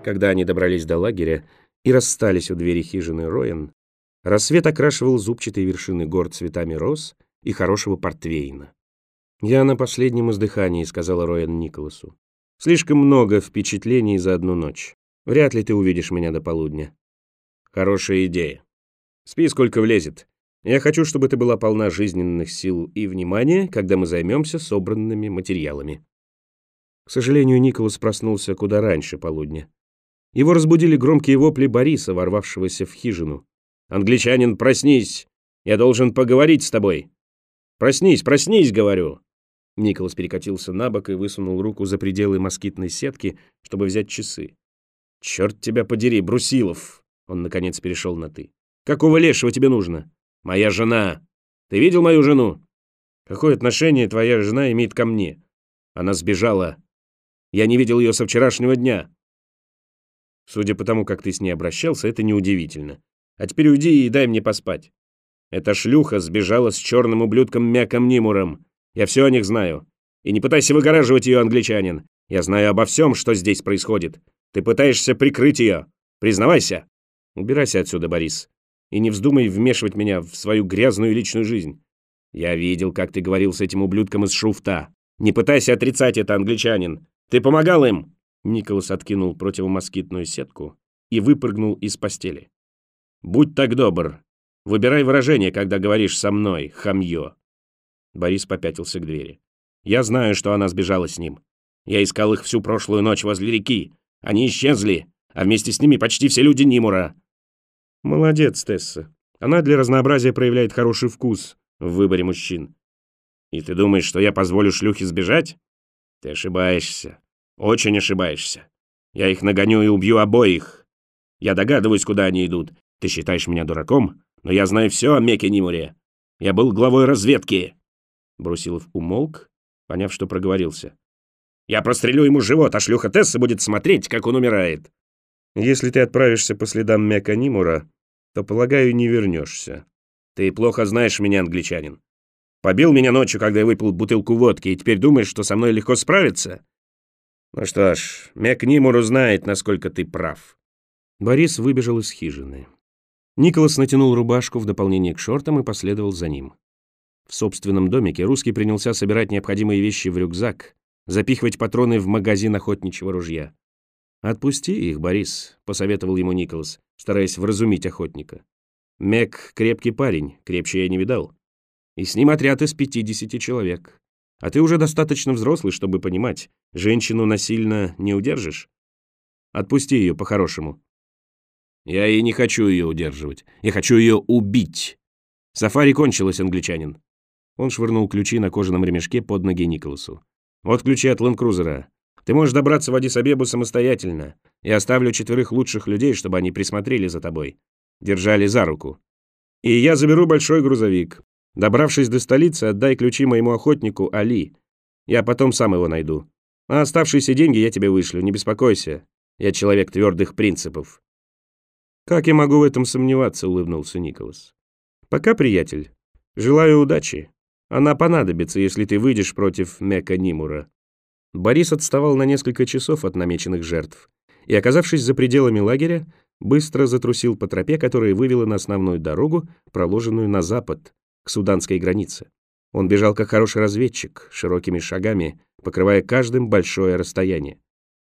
Когда они добрались до лагеря и расстались у двери хижины Роэн, рассвет окрашивал зубчатые вершины гор цветами роз и хорошего портвейна. «Я на последнем издыхании», — сказала Роэн Николасу. «Слишком много впечатлений за одну ночь. Вряд ли ты увидишь меня до полудня». «Хорошая идея. Спи, сколько влезет. Я хочу, чтобы ты была полна жизненных сил и внимания, когда мы займемся собранными материалами». К сожалению, Николас проснулся куда раньше полудня. Его разбудили громкие вопли Бориса, ворвавшегося в хижину. «Англичанин, проснись! Я должен поговорить с тобой! Проснись, проснись, говорю!» Николас перекатился на бок и высунул руку за пределы москитной сетки, чтобы взять часы. «Черт тебя подери, Брусилов!» Он, наконец, перешел на «ты». «Какого лешего тебе нужно?» «Моя жена! Ты видел мою жену?» «Какое отношение твоя жена имеет ко мне?» «Она сбежала. Я не видел ее со вчерашнего дня». «Судя по тому, как ты с ней обращался, это неудивительно. А теперь уйди и дай мне поспать. Эта шлюха сбежала с черным ублюдком Меком Нимуром. Я все о них знаю. И не пытайся выгораживать ее, англичанин. Я знаю обо всем, что здесь происходит. Ты пытаешься прикрыть ее. Признавайся. Убирайся отсюда, Борис. И не вздумай вмешивать меня в свою грязную личную жизнь. Я видел, как ты говорил с этим ублюдком из Шуфта. Не пытайся отрицать это, англичанин. Ты помогал им!» Николас откинул противомоскитную сетку и выпрыгнул из постели. «Будь так добр. Выбирай выражение, когда говоришь со мной, хамье». Борис попятился к двери. «Я знаю, что она сбежала с ним. Я искал их всю прошлую ночь возле реки. Они исчезли, а вместе с ними почти все люди Нимура». «Молодец, Тесса. Она для разнообразия проявляет хороший вкус в выборе мужчин». «И ты думаешь, что я позволю шлюхе сбежать? Ты ошибаешься. Очень ошибаешься. Я их нагоню и убью обоих. Я догадываюсь, куда они идут. Ты считаешь меня дураком, но я знаю все о Меке Нимуре. Я был главой разведки». Брусилов умолк, поняв, что проговорился. «Я прострелю ему живот, а шлюха Тесса будет смотреть, как он умирает». «Если ты отправишься по следам Мека Нимура, то, полагаю, не вернешься». «Ты плохо знаешь меня, англичанин. Побил меня ночью, когда я выпил бутылку водки, и теперь думаешь, что со мной легко справиться? Ну что ж, Мек Нимур узнает, насколько ты прав». Борис выбежал из хижины. Николас натянул рубашку в дополнение к шортам и последовал за ним. В собственном домике русский принялся собирать необходимые вещи в рюкзак, запихивать патроны в магазин охотничьего ружья. «Отпусти их, Борис», — посоветовал ему Николас, стараясь вразумить охотника. «Мек — крепкий парень, крепче я не видал. И с ним отряд из 50 человек. А ты уже достаточно взрослый, чтобы понимать, женщину насильно не удержишь. Отпусти ее по-хорошему». «Я и не хочу ее удерживать. Я хочу ее убить. Сафари кончилось, англичанин». Он швырнул ключи на кожаном ремешке под ноги Николасу. «Вот ключи от ленд-крузера. Ты можешь добраться в Аддис-Абебу самостоятельно. Я оставлю 4 лучших людей, чтобы они присмотрели за тобой. Держали за руку. И я заберу большой грузовик. Добравшись до столицы, отдай ключи моему охотнику Али. Я потом сам его найду. А оставшиеся деньги я тебе вышлю, не беспокойся. Я человек твердых принципов». «Как я могу в этом сомневаться?» — улыбнулся Николас. «Пока, приятель. Желаю удачи. Она понадобится, если ты выйдешь против Мека Нимура». Борис отставал на несколько часов от намеченных жертв и, оказавшись за пределами лагеря, быстро затрусил по тропе, которая вывела на основную дорогу, проложенную на запад, к суданской границе. Он бежал как хороший разведчик, широкими шагами, покрывая каждым большое расстояние.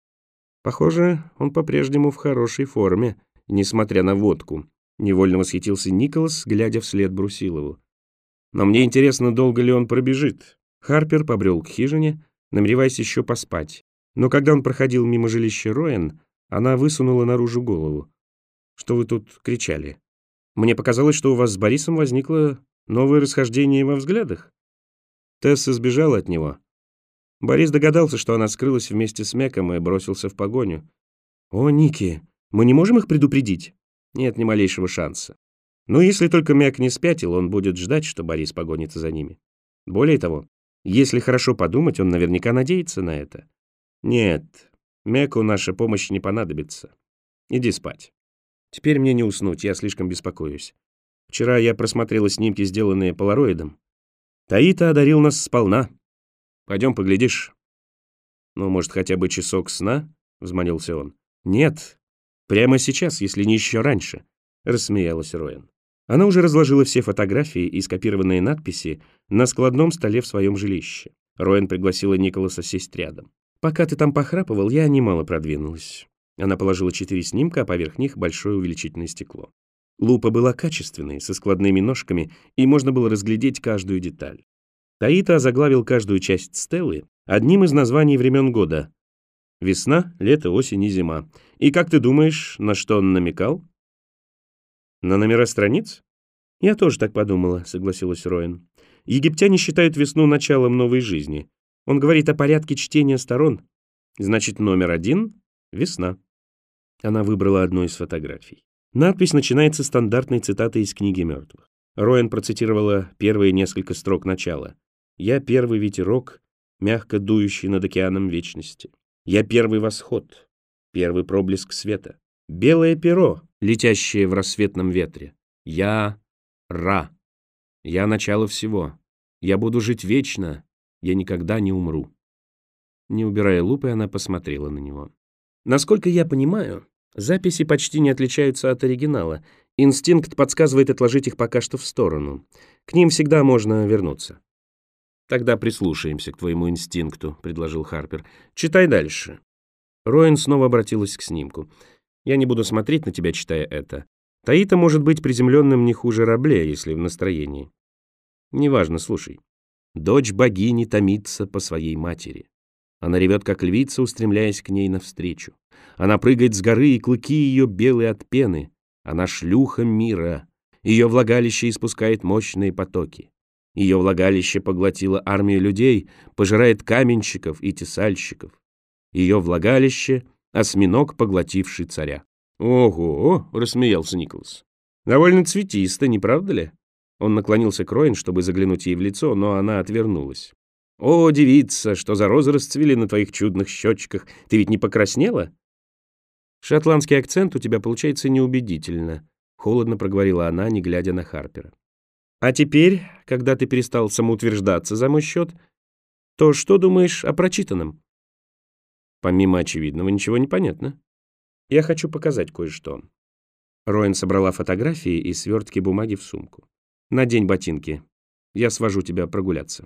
Похоже, он по-прежнему в хорошей форме, несмотря на водку. Невольно восхитился Николас, глядя вслед Брусилову. «Но мне интересно, долго ли он пробежит». Харпер побрел к хижине, намереваясь еще поспать. Но когда он проходил мимо жилища Роэн, она высунула наружу голову. «Что вы тут кричали? Мне показалось, что у вас с Борисом возникло новое расхождение во взглядах». Тесса сбежала от него. Борис догадался, что она скрылась вместе с Меком и бросился в погоню. «О, Ники, мы не можем их предупредить?» «Нет ни малейшего шанса. Но если только Мек не спятил, он будет ждать, что Борис погонится за ними. Более того, если хорошо подумать, он наверняка надеется на это. Нет, Меку наша помощь не понадобится. Иди спать. Теперь мне не уснуть, я слишком беспокоюсь. Вчера я просмотрела снимки, сделанные полароидом. Таита одарил нас сполна. Пойдем поглядишь». «Ну, может, хотя бы часок сна?» — взмолился он. «Нет, прямо сейчас, если не еще раньше», — рассмеялась Роэн. Она уже разложила все фотографии и скопированные надписи на складном столе в своем жилище. Роэн пригласила Николаса сесть рядом. «Пока ты там похрапывал, я немало продвинулась». Она положила 4 снимка, а поверх них большое увеличительное стекло. Лупа была качественной, со складными ножками, и можно было разглядеть каждую деталь. Таита озаглавил каждую часть стелы одним из названий времен года. Весна, лето, осень и зима. И как ты думаешь, на что он намекал? На номера страниц? Я тоже так подумала, согласилась Роэн. Египтяне считают весну началом новой жизни. Он говорит о порядке чтения сторон. Значит, номер 1 — весна. Она выбрала одну из фотографий. Надпись начинается стандартной цитатой из книги мертвых. Роэн процитировала первые несколько строк начала. «Я первый ветерок, мягко дующий над океаном вечности. Я первый восход, первый проблеск света. Белое перо, летящее в рассветном ветре. Я Ра. Я начало всего. Я буду жить вечно. Я никогда не умру». Не убирая лупы, она посмотрела на него. «Насколько я понимаю, записи почти не отличаются от оригинала. Инстинкт подсказывает отложить их пока что в сторону. К ним всегда можно вернуться». «Тогда прислушаемся к твоему инстинкту», — предложил Харпер. «Читай дальше». Роэн снова обратилась к снимку. «Я не буду смотреть на тебя, читая это. Таита может быть приземленным не хуже Рабле, если в настроении. Неважно, слушай. Дочь богини томится по своей матери. Она ревет, как львица, устремляясь к ней навстречу. Она прыгает с горы, и клыки ее белые от пены. Она шлюха мира. Ее влагалище испускает мощные потоки. Ее влагалище поглотило армию людей, пожирает каменщиков и тесальщиков. Ее влагалище — осьминог, поглотивший царя. «Ого!» — рассмеялся Николас. «Довольно цветисто, не правда ли?» Он наклонился к Роэн, чтобы заглянуть ей в лицо, но она отвернулась. «О, девица, что за розы расцвели на твоих чудных щечках! Ты ведь не покраснела?» «Шотландский акцент у тебя получается неубедительно», — холодно проговорила она, не глядя на Харпера. «А теперь, когда ты перестал самоутверждаться за мой счет, то что думаешь о прочитанном?» «Помимо очевидного, ничего не понятно. Я хочу показать кое-что». Роэн собрала фотографии и свертки бумаги в сумку. «Надень ботинки. Я свожу тебя прогуляться».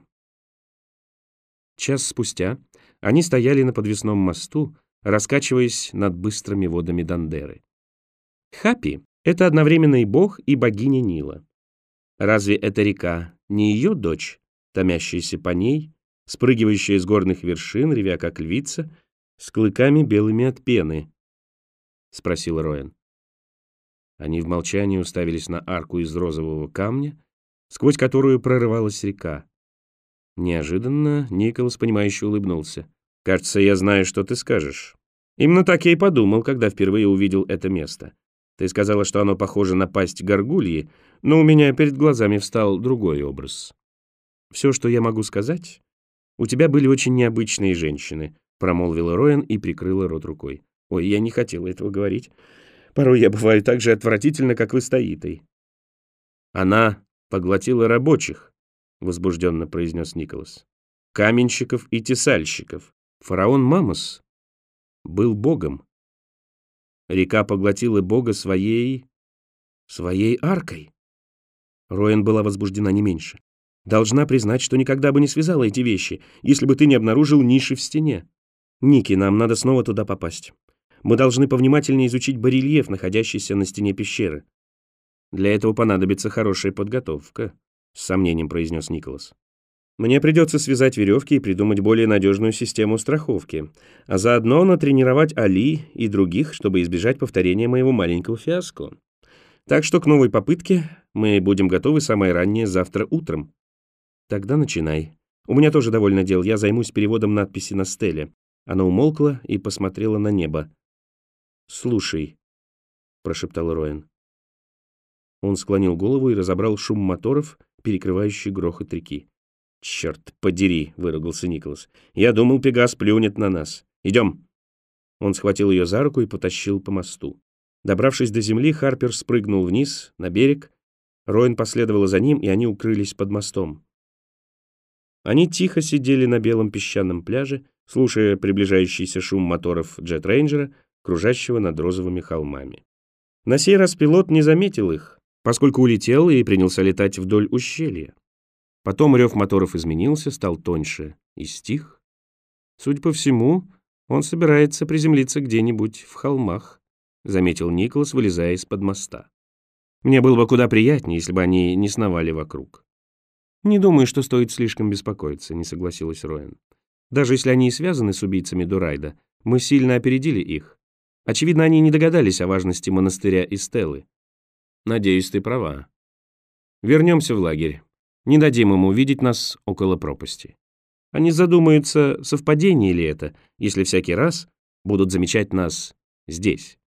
Час спустя они стояли на подвесном мосту, раскачиваясь над быстрыми водами Дандеры. Хапи — это одновременно и бог, и богиня Нила. Разве эта река не ее дочь, томящаяся по ней, спрыгивающая с горных вершин, ревя как львица, с клыками белыми от пены? — спросил Роэн. Они в молчании уставились на арку из розового камня, сквозь которую прорывалась река. Неожиданно Николас, понимающе улыбнулся. «Кажется, я знаю, что ты скажешь. Именно так я и подумал, когда впервые увидел это место. Ты сказала, что оно похоже на пасть горгульи, но у меня перед глазами встал другой образ. Все, что я могу сказать, у тебя были очень необычные женщины», промолвила Роэн и прикрыла рот рукой. «Ой, я не хотела этого говорить. Порой я бываю так же отвратительно, как вы с Таитой». «Она поглотила рабочих», — возбужденно произнес Николас. «Каменщиков и тесальщиков. Фараон Мамос был богом. Река поглотила бога своей аркой». Роэн была возбуждена не меньше. «Должна признать, что никогда бы не связала эти вещи, если бы ты не обнаружил ниши в стене. Ники, нам надо снова туда попасть. Мы должны повнимательнее изучить барельеф, находящийся на стене пещеры. Для этого понадобится хорошая подготовка», — с сомнением произнес Николас. «Мне придется связать веревки и придумать более надежную систему страховки, а заодно натренировать Али и других, чтобы избежать повторения моего маленького фиаско. Так что к новой попытке мы будем готовы самое раннее завтра утром». «Тогда начинай. У меня тоже довольно дел, я займусь переводом надписи на стеле». Она умолкла и посмотрела на небо. «Слушай», — прошептал Роэн. Он склонил голову и разобрал шум моторов, перекрывающий грохот реки. «Черт подери!» — выругался Николас. «Я думал, Пегас плюнет на нас. Идем!» Он схватил ее за руку и потащил по мосту. Добравшись до земли, Харпер спрыгнул вниз, на берег. Роэн последовала за ним, и они укрылись под мостом. Они тихо сидели на белом песчаном пляже, слушая приближающийся шум моторов джет-рейнджера, кружащего над розовыми холмами. На сей раз пилот не заметил их, поскольку улетел и принялся летать вдоль ущелья. Потом рев моторов изменился, стал тоньше и стих. Судя по всему, он собирается приземлиться где-нибудь в холмах, заметил Николас, вылезая из-под моста. Мне было бы куда приятнее, если бы они не сновали вокруг. Не думаю, что стоит слишком беспокоиться, не согласилась Роэн. Даже если они и связаны с убийцами Дурайда, мы сильно опередили их. Очевидно, они не догадались о важности монастыря и Стеллы. Надеюсь, ты права. Вернемся в лагерь. Не дадим им увидеть нас около пропасти. Они задумаются, совпадение ли это, если всякий раз будут замечать нас здесь.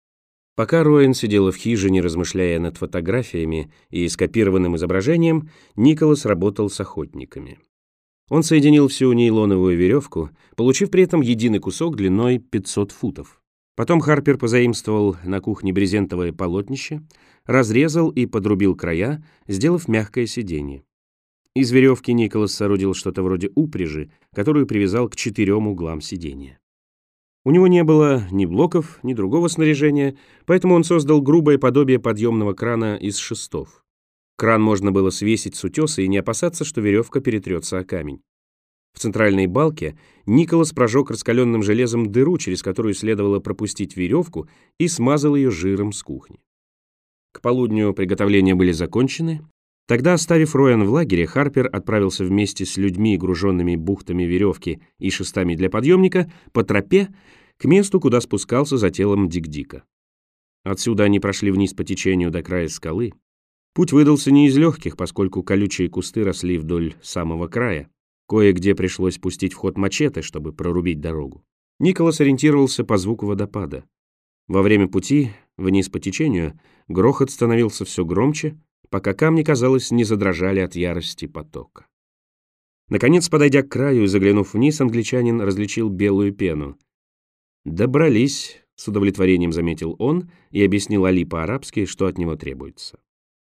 Пока Роэн сидела в хижине, размышляя над фотографиями и скопированным изображением, Николас работал с охотниками. Он соединил всю нейлоновую веревку, получив при этом единый кусок длиной 500 футов. Потом Харпер позаимствовал на кухне брезентовое полотнище, разрезал и подрубил края, сделав мягкое сиденье. Из веревки Николас соорудил что-то вроде упряжи, которую привязал к 4 углам сиденья. У него не было ни блоков, ни другого снаряжения, поэтому он создал грубое подобие подъемного крана из шестов. Кран можно было свесить с утеса и не опасаться, что веревка перетрется о камень. В центральной балке Николас прожег раскаленным железом дыру, через которую следовало пропустить веревку, и смазал ее жиром с кухни. К полудню приготовления были закончены. Тогда, оставив Роэн в лагере, Харпер отправился вместе с людьми, груженными бухтами веревки и шестами для подъемника, по тропе к месту, куда спускался за телом Дик-Дика. Отсюда они прошли вниз по течению до края скалы. Путь выдался не из легких, поскольку колючие кусты росли вдоль самого края. Кое-где пришлось пустить в ход мачете, чтобы прорубить дорогу. Николас ориентировался по звуку водопада. Во время пути, вниз по течению, грохот становился все громче, пока камни, казалось, не задрожали от ярости потока. Наконец, подойдя к краю и заглянув вниз, англичанин различил белую пену. «Добрались», — с удовлетворением заметил он и объяснил Али по-арабски, что от него требуется.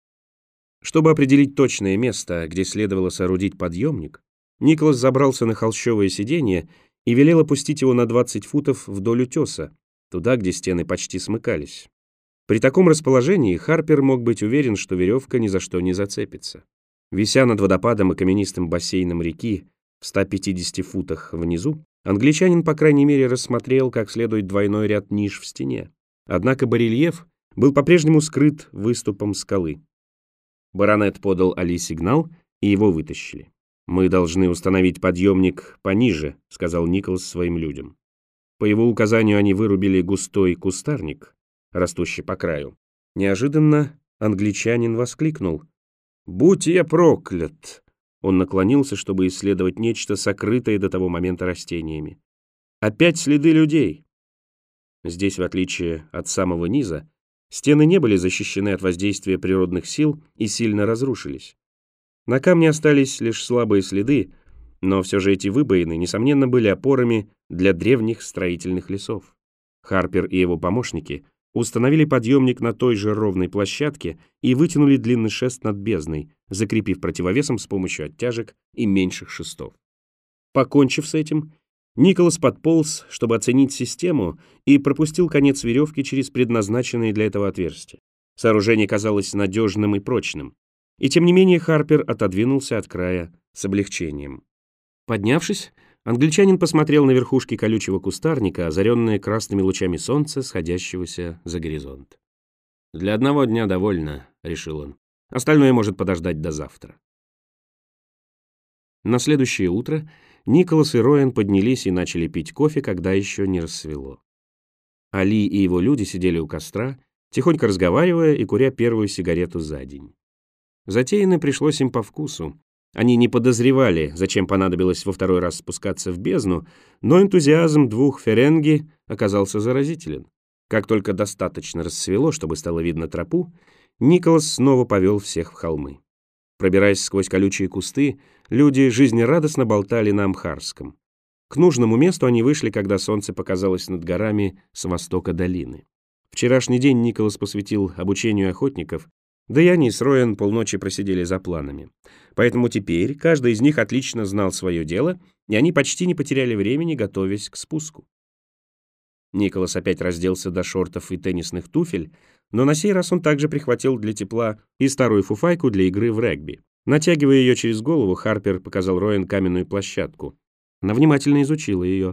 Чтобы определить точное место, где следовало соорудить подъемник, Николас забрался на холщовое сиденье и велел опустить его на 20 футов вдоль утеса, туда, где стены почти смыкались. При таком расположении Харпер мог быть уверен, что веревка ни за что не зацепится. Вися над водопадом и каменистым бассейном реки в 150 футах внизу, англичанин, по крайней мере, рассмотрел как следует двойной ряд ниш в стене. Однако барельеф был по-прежнему скрыт выступом скалы. Баронет подал Али сигнал, и его вытащили. «Мы должны установить подъемник пониже», — сказал Николас своим людям. По его указанию они вырубили густой кустарник, растущий по краю. Неожиданно англичанин воскликнул: «Будь я проклят!» Он наклонился, чтобы исследовать нечто, сокрытое до того момента растениями. «Опять следы людей!» Здесь, в отличие от самого низа, стены не были защищены от воздействия природных сил и сильно разрушились. На камне остались лишь слабые следы, но все же эти выбоины, несомненно, были опорами для древних строительных лесов. Харпер и его помощники установили подъемник на той же ровной площадке и вытянули длинный шест над бездной, закрепив противовесом с помощью оттяжек и меньших шестов. Покончив с этим, Николас подполз, чтобы оценить систему, и пропустил конец веревки через предназначенные для этого отверстия. Сооружение казалось надежным и прочным. И тем не менее Харпер отодвинулся от края с облегчением. Поднявшись, англичанин посмотрел на верхушки колючего кустарника, озаренные красными лучами солнца, сходящегося за горизонт. «Для одного дня довольно», — решил он. «Остальное может подождать до завтра». На следующее утро Николас и Роэн поднялись и начали пить кофе, когда еще не рассвело. Али и его люди сидели у костра, тихонько разговаривая и куря первую сигарету за день. Затеянное пришлось им по вкусу. Они не подозревали, зачем понадобилось во второй раз спускаться в бездну, но энтузиазм двух ференги оказался заразителен. Как только достаточно рассвело, чтобы стало видно тропу, Николас снова повел всех в холмы. Пробираясь сквозь колючие кусты, люди жизнерадостно болтали на амхарском. К нужному месту они вышли, когда солнце показалось над горами с востока долины. Вчерашний день Николас посвятил обучению охотников, да и они с Роэн полночи просидели за планами. Поэтому теперь каждый из них отлично знал свое дело, и они почти не потеряли времени, готовясь к спуску. Николас опять разделся до шортов и теннисных туфель, но на сей раз он также прихватил для тепла и старую фуфайку для игры в регби. Натягивая ее через голову, Харпер показал Роэн каменную площадку. Она внимательно изучила ее.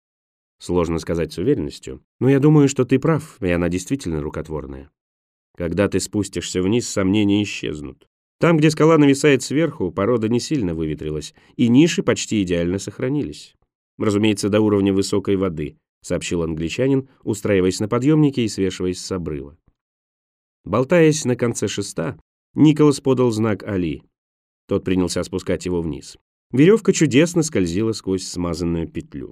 Сложно сказать с уверенностью, но я думаю, что ты прав, и она действительно рукотворная. Когда ты спустишься вниз, сомнения исчезнут. Там, где скала нависает сверху, порода не сильно выветрилась, и ниши почти идеально сохранились. Разумеется, до уровня высокой воды, сообщил англичанин, устраиваясь на подъемнике и свешиваясь с обрыва. Болтаясь на конце шеста, Николас подал знак Али. Тот принялся спускать его вниз. Веревка чудесно скользила сквозь смазанную петлю.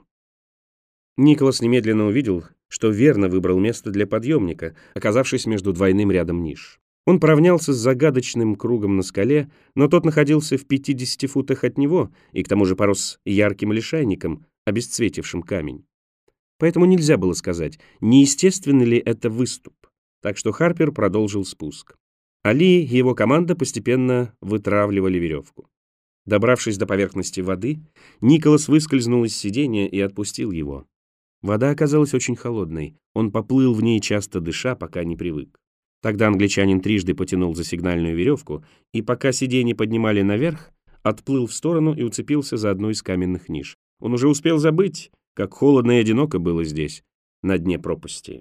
Николас немедленно увидел, что верно выбрал место для подъемника, оказавшись между двойным рядом ниш. Он поравнялся с загадочным кругом на скале, но тот находился в 50 футах от него и к тому же порос ярким лишайником, обесцветившим камень. Поэтому нельзя было сказать, неестественный ли это выступ. Так что Харпер продолжил спуск. Али и его команда постепенно вытравливали веревку. Добравшись до поверхности воды, Николас выскользнул из сиденья и отпустил его. Вода оказалась очень холодной. Он поплыл в ней, часто дыша, пока не привык. Тогда англичанин трижды потянул за сигнальную веревку, и пока сиденье поднимали наверх, отплыл в сторону и уцепился за одну из каменных ниш. Он уже успел забыть, как холодно и одиноко было здесь, на дне пропасти.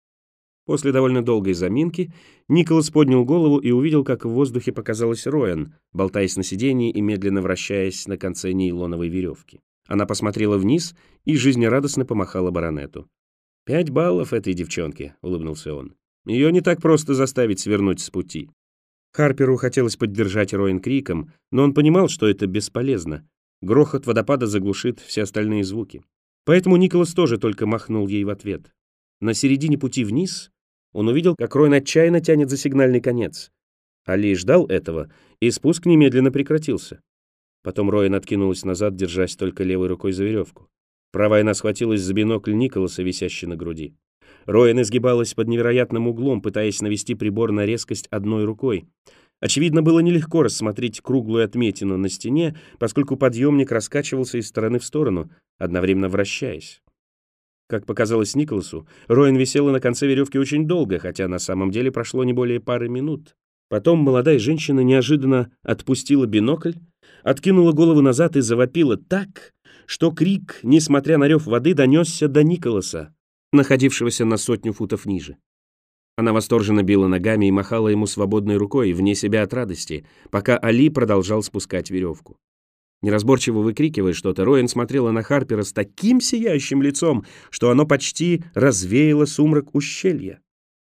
После довольно долгой заминки Николас поднял голову и увидел, как в воздухе показалась Роэн, болтаясь на сиденье и медленно вращаясь на конце нейлоновой веревки. Она посмотрела вниз и жизнерадостно помахала баронету. «5 баллов этой девчонке», — улыбнулся он. «Ее не так просто заставить свернуть с пути». Харперу хотелось поддержать Роэн криком, но он понимал, что это бесполезно. Грохот водопада заглушит все остальные звуки. Поэтому Николас тоже только махнул ей в ответ. На середине пути вниз он увидел, как Роэн отчаянно тянет за сигнальный конец. Али ждал этого, и спуск немедленно прекратился. Потом Роэн откинулась назад, держась только левой рукой за веревку. Правая она схватилась за бинокль Николаса, висящий на груди. Роэн изгибалась под невероятным углом, пытаясь навести прибор на резкость одной рукой. Очевидно, было нелегко рассмотреть круглую отметину на стене, поскольку подъемник раскачивался из стороны в сторону, одновременно вращаясь. Как показалось Николасу, Роэн висела на конце веревки очень долго, хотя на самом деле прошло не более пары минут. Потом молодая женщина неожиданно отпустила бинокль, откинула голову назад и завопила так, что крик, несмотря на рев воды, донесся до Николаса, находившегося на 100 футов ниже. Она восторженно била ногами и махала ему свободной рукой, вне себя от радости, пока Али продолжал спускать веревку. Неразборчиво выкрикивая что-то, Роэн смотрела на Харпера с таким сияющим лицом, что оно почти развеяло сумрак ущелья.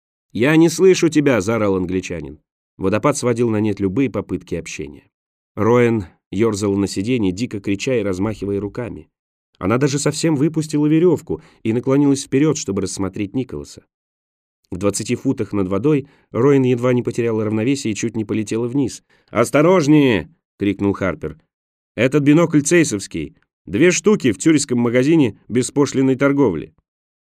«Я не слышу тебя!» — заорал англичанин. Водопад сводил на нет любые попытки общения. Роэн ерзала на сиденье, дико крича и размахивая руками. Она даже совсем выпустила веревку и наклонилась вперед, чтобы рассмотреть Николаса. В 20 футах над водой Роэн едва не потеряла равновесие и чуть не полетела вниз. «Осторожнее!» — крикнул Харпер. «Этот бинокль цейсовский. 2 штуки в тюркском магазине беспошлинной торговли».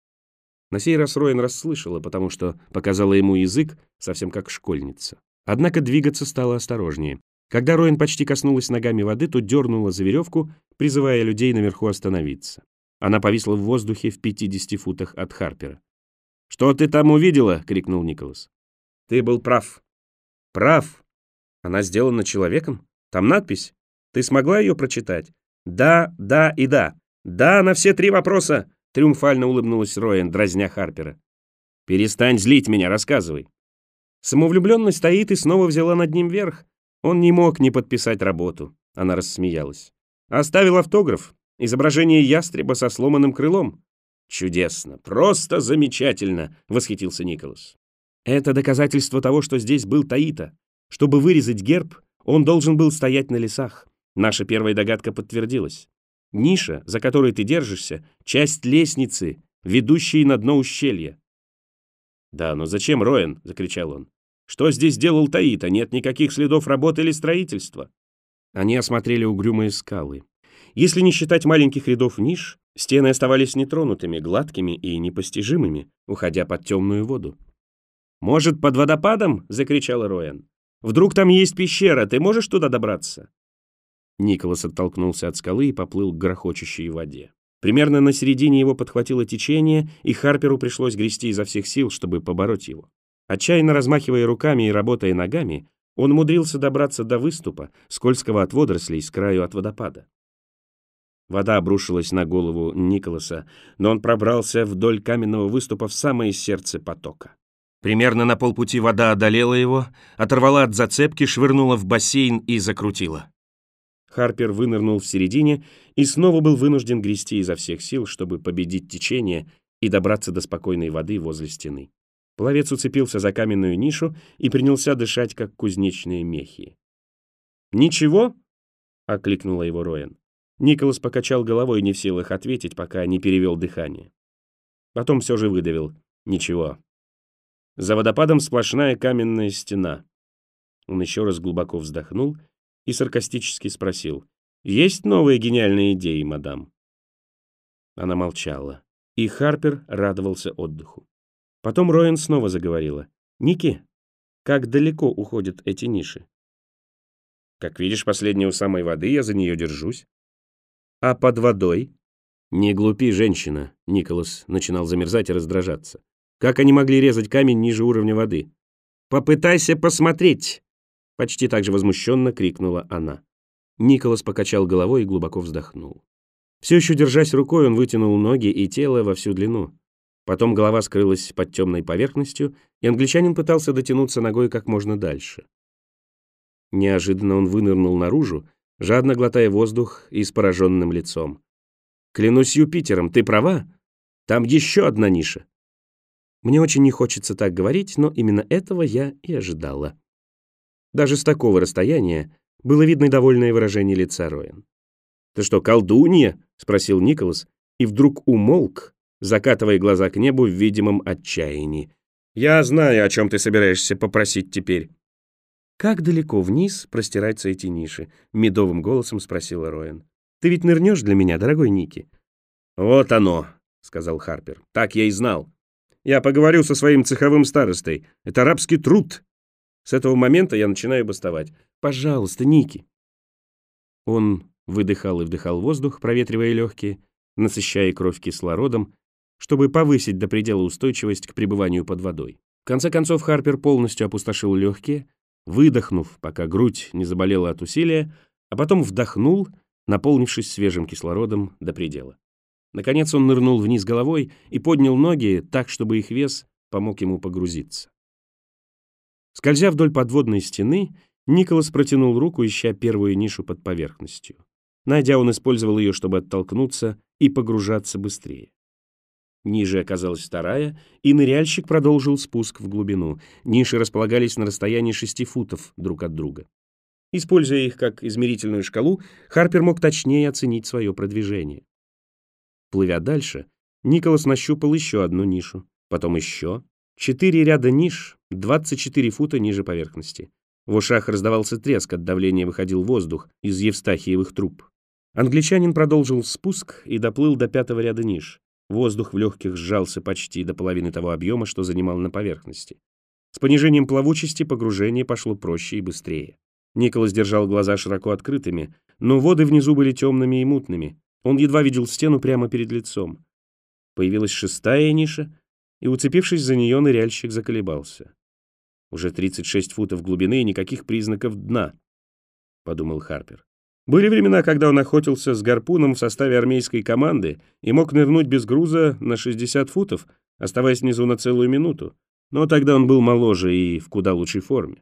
На сей раз Роэн расслышала, потому что показала ему язык, совсем как школьница. Однако двигаться стало осторожнее. Когда Роэн почти коснулась ногами воды, то дернула за веревку, призывая людей наверху остановиться. Она повисла в воздухе в 50 футах от Харпера. «Что ты там увидела?» — крикнул Николас. «Ты был прав». «Прав? Она сделана человеком? Там надпись? Ты смогла ее прочитать?» «Да, да и да. Да на все 3 вопроса!» — триумфально улыбнулась Роэн, дразня Харпера. «Перестань злить меня, рассказывай». Самовлюбленность стоит и снова взяла над ним верх. Он не мог не подписать работу. Она рассмеялась. Оставил автограф. Изображение ястреба со сломанным крылом. «Чудесно! Просто замечательно!» — восхитился Николас. «Это доказательство того, что здесь был Таита. Чтобы вырезать герб, он должен был стоять на лесах. Наша первая догадка подтвердилась. Ниша, за которой ты держишься, часть лестницы, ведущей на дно ущелья». «Да, но зачем, Роэн?» — закричал он. «Что здесь делал Таита? Нет никаких следов работы или строительства». Они осмотрели угрюмые скалы. Если не считать маленьких рядов ниш, стены оставались нетронутыми, гладкими и непостижимыми, уходя под темную воду. «Может, под водопадом?» — закричала Роэн. «Вдруг там есть пещера, ты можешь туда добраться?» Николас оттолкнулся от скалы и поплыл к грохочущей воде. Примерно на середине его подхватило течение, и Харперу пришлось грести изо всех сил, чтобы побороть его. Отчаянно размахивая руками и работая ногами, он умудрился добраться до выступа, скользкого от водорослей, с краю от водопада. Вода обрушилась на голову Николаса, но он пробрался вдоль каменного выступа в самое сердце потока. Примерно на полпути вода одолела его, оторвала от зацепки, швырнула в бассейн и закрутила. Харпер вынырнул в середине и снова был вынужден грести изо всех сил, чтобы победить течение и добраться до спокойной воды возле стены. Пловец уцепился за каменную нишу и принялся дышать, как кузнечные мехи. «Ничего?» — окликнула его Роэн. Николас покачал головой, не в силах ответить, пока не перевел дыхание. Потом все же выдавил: «Ничего». За водопадом сплошная каменная стена. Он еще раз глубоко вздохнул и саркастически спросил: «Есть новые гениальные идеи, мадам?» Она молчала, и Харпер радовался отдыху. Потом Роэн снова заговорила: «Ники, как далеко уходят эти ниши?» «Как видишь, последняя у самой воды, я за нее держусь». «А под водой?» «Не глупи, женщина», — Николас начинал замерзать и раздражаться. «Как они могли резать камень ниже уровня воды?» «Попытайся посмотреть!» Почти так же возмущенно крикнула она. Николас покачал головой и глубоко вздохнул. Все еще держась рукой, он вытянул ноги и тело во всю длину. Потом голова скрылась под темной поверхностью, и англичанин пытался дотянуться ногой как можно дальше. Неожиданно он вынырнул наружу, жадно глотая воздух и с пораженным лицом. «Клянусь Юпитером, ты права? Там еще одна ниша». Мне очень не хочется так говорить, но именно этого я и ожидала. Даже с такого расстояния было видно довольное выражение лица Роэн. «Ты что, колдунья?» — спросил Николас, и вдруг умолк, закатывая глаза к небу в видимом отчаянии. «Я знаю, о чем ты собираешься попросить теперь». «Как далеко вниз простираются эти ниши?» — медовым голосом спросила Роэн. «Ты ведь нырнешь для меня, дорогой Ники?» «Вот оно», — сказал Харпер. «Так я и знал. Я поговорю со своим цеховым старостой. Это рабский труд. С этого момента я начинаю бастовать. Пожалуйста, Ники». Он выдыхал и вдыхал воздух, проветривая легкие, насыщая кровь кислородом, чтобы повысить до предела устойчивость к пребыванию под водой. В конце концов Харпер полностью опустошил легкие, выдохнув, пока грудь не заболела от усилия, а потом вдохнул, наполнившись свежим кислородом до предела. Наконец он нырнул вниз головой и поднял ноги так, чтобы их вес помог ему погрузиться. Скользя вдоль подводной стены, Николас протянул руку, ища первую нишу под поверхностью. Найдя, он использовал ее, чтобы оттолкнуться и погружаться быстрее. Ниже оказалась вторая, и ныряльщик продолжил спуск в глубину. Ниши располагались на расстоянии 6 футов друг от друга. Используя их как измерительную шкалу, Харпер мог точнее оценить свое продвижение. Плывя дальше, Николас нащупал еще одну нишу, потом еще. 4 ряда ниш, 24 фута ниже поверхности. В ушах раздавался треск, от давления выходил воздух из евстахиевых труб. Англичанин продолжил спуск и доплыл до 5-го ряда ниш. Воздух в легких сжался почти до половины того объема, что занимал на поверхности. С понижением плавучести погружение пошло проще и быстрее. Николас держал глаза широко открытыми, но воды внизу были темными и мутными. Он едва видел стену прямо перед лицом. Появилась 6-я ниша, и, уцепившись за нее, ныряльщик заколебался. «Уже 36 футов глубины и никаких признаков дна», — подумал Харпер. Были времена, когда он охотился с гарпуном в составе армейской команды и мог нырнуть без груза на 60 футов, оставаясь внизу на целую минуту, но тогда он был моложе и в куда лучшей форме.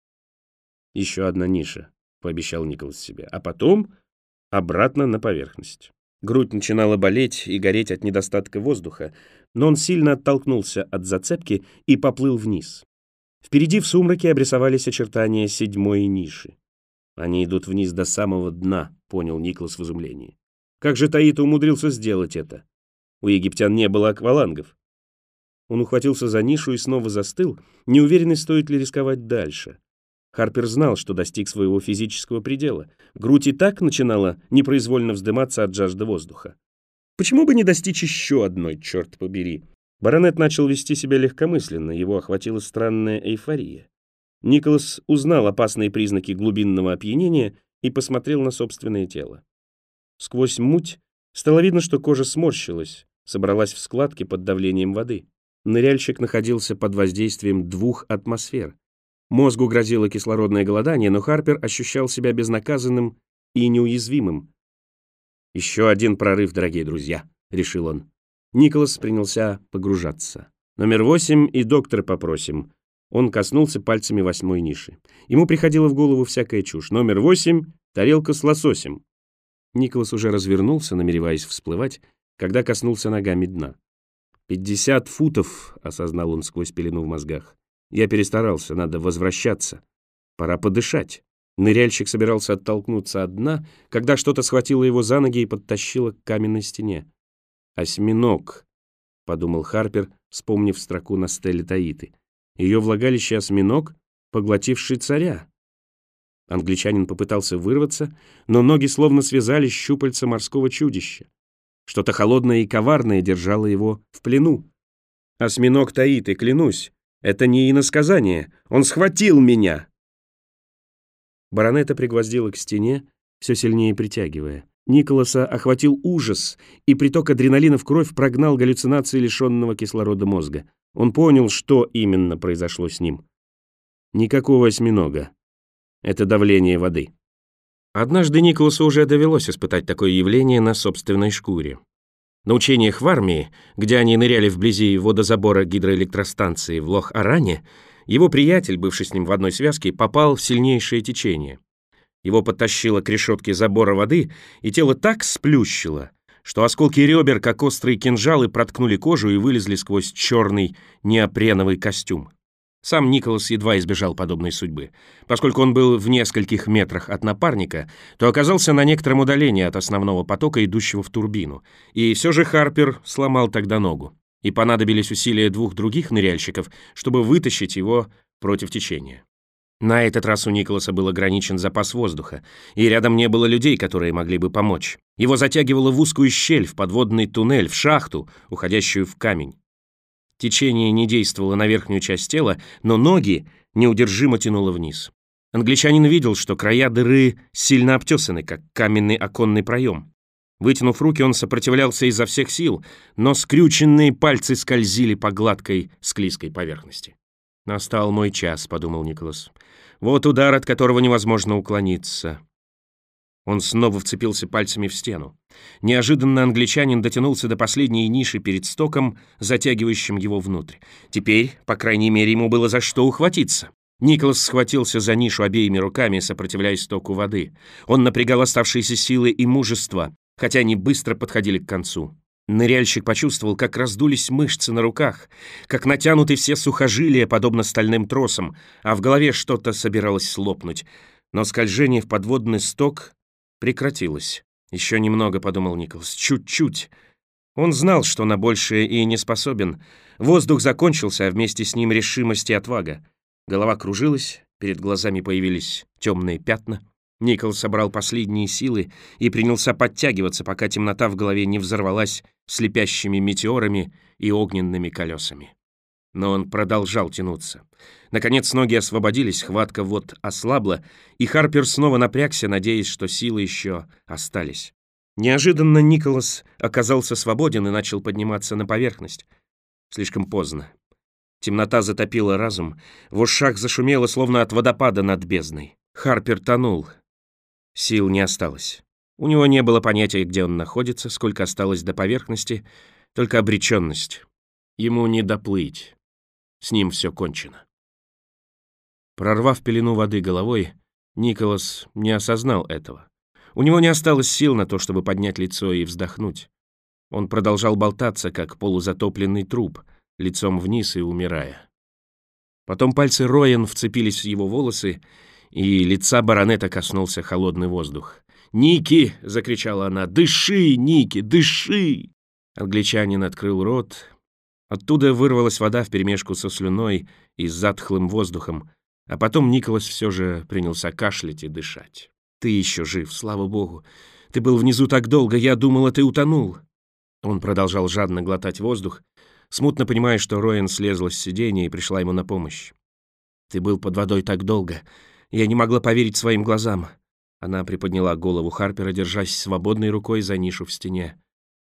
«Еще одна ниша», — пообещал Николас себе, а потом обратно на поверхность. Грудь начинала болеть и гореть от недостатка воздуха, но он сильно оттолкнулся от зацепки и поплыл вниз. Впереди в сумраке обрисовались очертания 7-й ниши. «Они идут вниз до самого дна», — понял Николас в изумлении. «Как же Таита умудрился сделать это? У египтян не было аквалангов». Он ухватился за нишу и снова застыл, неуверенный, стоит ли рисковать дальше. Харпер знал, что достиг своего физического предела. Грудь и так начинала непроизвольно вздыматься от жажды воздуха. Почему бы не достичь еще одной, черт побери? Баронет начал вести себя легкомысленно, его охватила странная эйфория. Николас узнал опасные признаки глубинного опьянения и посмотрел на собственное тело. Сквозь муть Стало видно, что кожа сморщилась, собралась в складки под давлением воды. Ныряльщик находился под воздействием 2 атмосфер. Мозгу грозило кислородное голодание, но Харпер ощущал себя безнаказанным и неуязвимым. «Еще один прорыв, дорогие друзья», — решил он. Николас принялся погружаться. «Номер 8 и доктора попросим». Он коснулся пальцами 8-й ниши. Ему приходило в голову всякая чушь. «Номер 8 — тарелка с лососем». Николас уже развернулся, намереваясь всплывать, когда коснулся ногами дна. 50 футов», — осознал он сквозь пелену в мозгах. «Я перестарался, надо возвращаться. Пора подышать». Ныряльщик собирался оттолкнуться от дна, когда что-то схватило его за ноги и подтащило к каменной стене. «Осьминог», — подумал Харпер, вспомнив строку на стеле Таиты. «Ее влагалище осьминог, поглотивший царя». Англичанин попытался вырваться, но ноги словно связались щупальца морского чудища. Что-то холодное и коварное держало его в плену. «Осьминог Таиты, клянусь, это не иносказание, он схватил меня!» Баронета пригвоздила к стене, все сильнее притягивая. Николаса охватил ужас, и приток адреналина в кровь прогнал галлюцинации лишенного кислорода мозга. Он понял, что именно произошло с ним. Никакого осьминога. Это давление воды. Однажды Николасу уже довелось испытать такое явление на собственной шкуре. На учениях в армии, где они ныряли вблизи водозабора гидроэлектростанции в Лох-Аране, его приятель, бывший с ним в одной связке, попал в сильнейшее течение. Его подтащило к решетке забора воды, и тело так сплющило, что осколки ребер, как острые кинжалы, проткнули кожу и вылезли сквозь черный неопреновый костюм. Сам Николас едва избежал подобной судьбы. Поскольку он был в нескольких метрах от напарника, то оказался на некотором удалении от основного потока, идущего в турбину. И все же Харпер сломал тогда ногу. И понадобились усилия 2 других ныряльщиков, чтобы вытащить его против течения. На этот раз у Николаса был ограничен запас воздуха, и рядом не было людей, которые могли бы помочь. Его затягивало в узкую щель, в подводный туннель, в шахту, уходящую в камень. Течение не действовало на верхнюю часть тела, но ноги неудержимо тянуло вниз. Англичанин видел, что края дыры сильно обтесаны, как каменный оконный проем. Вытянув руки, он сопротивлялся изо всех сил, но скрюченные пальцы скользили по гладкой, склизкой поверхности. «Настал мой час», — подумал Николас. «Вот удар, от которого невозможно уклониться». Он снова вцепился пальцами в стену. Неожиданно англичанин дотянулся до последней ниши перед стоком, затягивающим его внутрь. Теперь, по крайней мере, ему было за что ухватиться. Николас схватился за нишу обеими руками, сопротивляясь стоку воды. Он напрягал оставшиеся силы и мужество, хотя они быстро подходили к концу. Ныряльщик почувствовал, как раздулись мышцы на руках, как натянуты все сухожилия, подобно стальным тросам, а в голове что-то собиралось лопнуть. Но скольжение в подводный сток прекратилось. «Еще немного», — подумал Николас, — «чуть-чуть». Он знал, что на большее и не способен. Воздух закончился, а вместе с ним решимость и отвага. Голова кружилась, перед глазами появились темные пятна. Николас собрал последние силы и принялся подтягиваться, пока темнота в голове не взорвалась слепящими метеорами и огненными колесами. Но он продолжал тянуться. Наконец ноги освободились, хватка вот ослабла, и Харпер снова напрягся, надеясь, что силы еще остались. Неожиданно Николас оказался свободен и начал подниматься на поверхность. Слишком поздно. Темнота затопила разум, в ушах зашумело, словно от водопада над бездной. Харпер тонул. Сил не осталось. У него не было понятия, где он находится, сколько осталось до поверхности, только обреченность. Ему не доплыть. С ним все кончено. Прорвав пелену воды головой, Николас не осознал этого. У него не осталось сил на то, чтобы поднять лицо и вздохнуть. Он продолжал болтаться, как полузатопленный труп, лицом вниз и умирая. Потом пальцы Роен вцепились в его волосы, и лица баронета коснулся холодный воздух. «Ники!» — закричала она. «Дыши, Ники, дыши!» Англичанин открыл рот. Оттуда вырвалась вода вперемешку со слюной и с затхлым воздухом, а потом Николас все же принялся кашлять и дышать. «Ты еще жив, слава богу! Ты был внизу так долго, я думала, ты утонул!» Он продолжал жадно глотать воздух, смутно понимая, что Роен слезла с сиденья и пришла ему на помощь. «Ты был под водой так долго, я не могла поверить своим глазам». Она приподняла голову Харпера, держась свободной рукой за нишу в стене.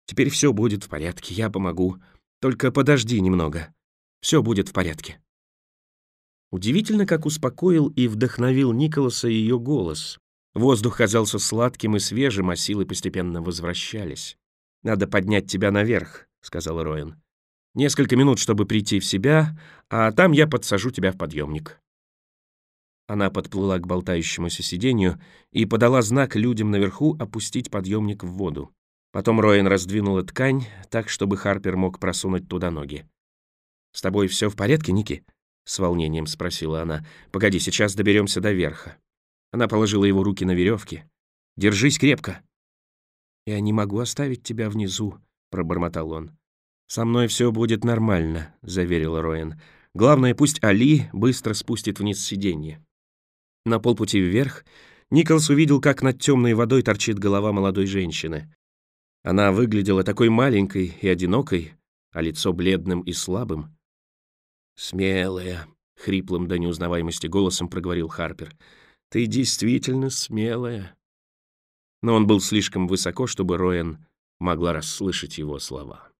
Теперь все будет в порядке, я помогу. Только подожди немного. Все будет в порядке». Удивительно, как успокоил и вдохновил Николаса ее голос. Воздух казался сладким и свежим, а силы постепенно возвращались. «Надо поднять тебя наверх», — сказал Роэн. «Несколько минут, чтобы прийти в себя, а там я подсажу тебя в подъемник». Она подплыла к болтающемуся сиденью и подала знак людям наверху опустить подъемник в воду. Потом Роэн раздвинула ткань так, чтобы Харпер мог просунуть туда ноги. «С тобой все в порядке, Ники?» — с волнением спросила она. «Погоди, сейчас доберемся до верха». Она положила его руки на веревке. «Держись крепко». «Я не могу оставить тебя внизу», — пробормотал он. «Со мной все будет нормально», — заверила Роэн. «Главное, пусть Али быстро спустит вниз сиденье». На полпути вверх Николас увидел, как над темной водой торчит голова молодой женщины. Она выглядела такой маленькой и одинокой, а лицо бледным и слабым. «Смелая», — хриплым до неузнаваемости голосом проговорил Харпер. «Ты действительно смелая». Но он был слишком высоко, чтобы Роэн могла расслышать его слова.